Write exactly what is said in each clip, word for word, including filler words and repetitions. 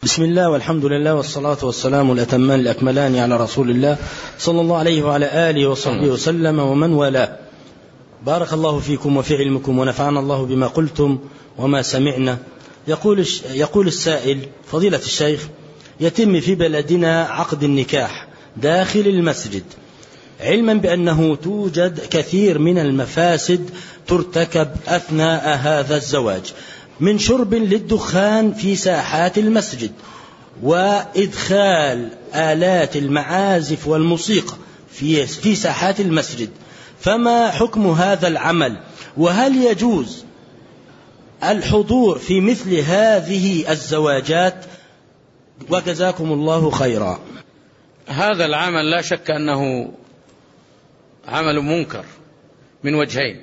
بسم الله والحمد لله والصلاة والسلام الأتمان الأكملان على رسول الله صلى الله عليه وعلى آله وصحبه وسلم ومن والاه. بارك الله فيكم وفي علمكم ونفعنا الله بما قلتم وما سمعنا. يقول يقول السائل: فضيلة الشيخ، يتم في بلدنا عقد النكاح داخل المسجد، علما بأنه توجد كثير من المفاسد ترتكب أثناء هذا الزواج، من شرب للدخان في ساحات المسجد، وإدخال آلات المعازف والموسيقى في في ساحات المسجد، فما حكم هذا العمل؟ وهل يجوز الحضور في مثل هذه الزواجات؟ وجزاكم الله خيرا. هذا العمل لا شك أنه عمل منكر من وجهين.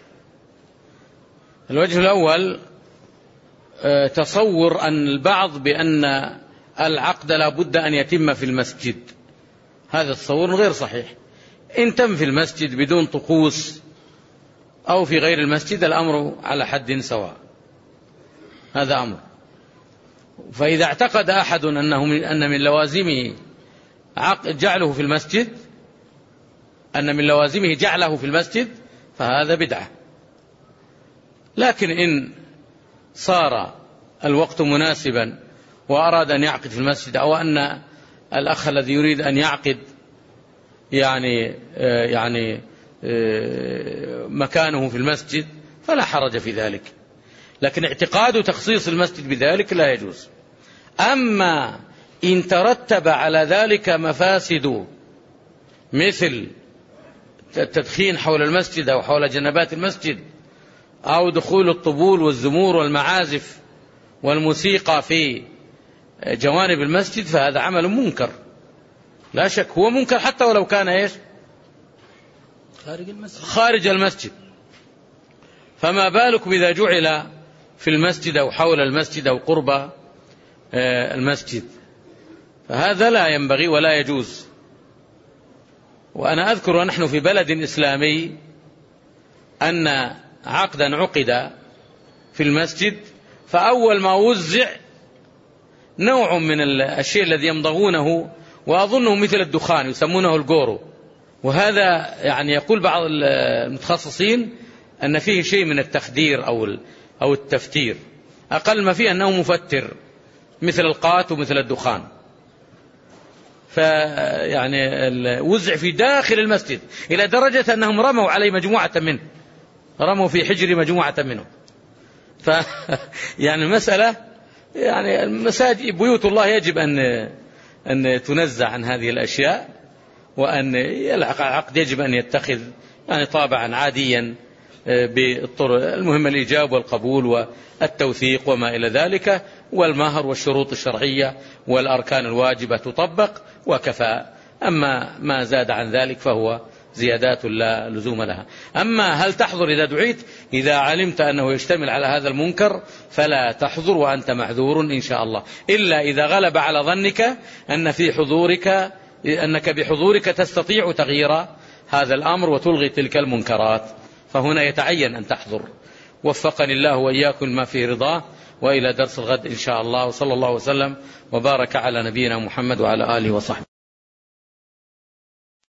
الوجه الأول تصور أن البعض بأن العقد لا بد أن يتم في المسجد، هذا التصور غير صحيح. إن تم في المسجد بدون طقوس أو في غير المسجد الأمر على حد سواء، هذا أمر. فإذا اعتقد أحد أنه أن من لوازمه جعله في المسجد أن من لوازمه جعله في المسجد فهذا بدعة. لكن إن صار الوقت مناسبا وأراد أن يعقد في المسجد، أو أن الأخ الذي يريد أن يعقد يعني يعني مكانه في المسجد فلا حرج في ذلك، لكن اعتقاد تخصيص المسجد بذلك لا يجوز. أما إن ترتب على ذلك مفاسد مثل التدخين حول المسجد أو حول جنبات المسجد، أو دخول الطبول والزمور والمعازف والموسيقى في جوانب المسجد، فهذا عمل منكر لا شك، هو منكر حتى ولو كان إيش خارج المسجد. خارج المسجد، فما بالك بإذا جعل في المسجد أو حول المسجد أو قرب المسجد، فهذا لا ينبغي ولا يجوز. وأنا أذكر ونحن في بلد إسلامي أن عقدا عقد في المسجد، فأول ما وزع نوع من الشيء الذي يمضغونه وأظنه مثل الدخان يسمونه الجورو، وهذا يعني يقول بعض المتخصصين أن فيه شيء من التخدير أو أو التفتير، أقل ما فيه أنه مفتر مثل القات ومثل الدخان. فيعني وزع في داخل المسجد إلى درجة أنهم رموا عليه مجموعة منه، رموا في حجر مجموعة منهم. ف يعني المسألة يعني المساجد بيوت الله يجب أن أن تنزع عن هذه الأشياء، وأن العقد يجب أن يتخذ يعني طابعا عاديا بالطرق المهم، الإيجاب والقبول والتوثيق وما إلى ذلك، والمهر والشروط الشرعية والأركان الواجبة تطبق وكفى. أما ما زاد عن ذلك فهو زيادات لا لزوم لها. أما هل تحضر إذا دعيت؟ إذا علمت أنه يشتمل على هذا المنكر فلا تحضر وأنت معذور إن شاء الله، إلا إذا غلب على ظنك أن في حضورك أنك بحضورك تستطيع تغيير هذا الأمر وتلغي تلك المنكرات، فهنا يتعين أن تحضر. وفقني الله وإياكم ما فيه رضاه، وإلى درس الغد إن شاء الله، وصلى الله وسلم وبارك على نبينا محمد وعلى آله وصحبه.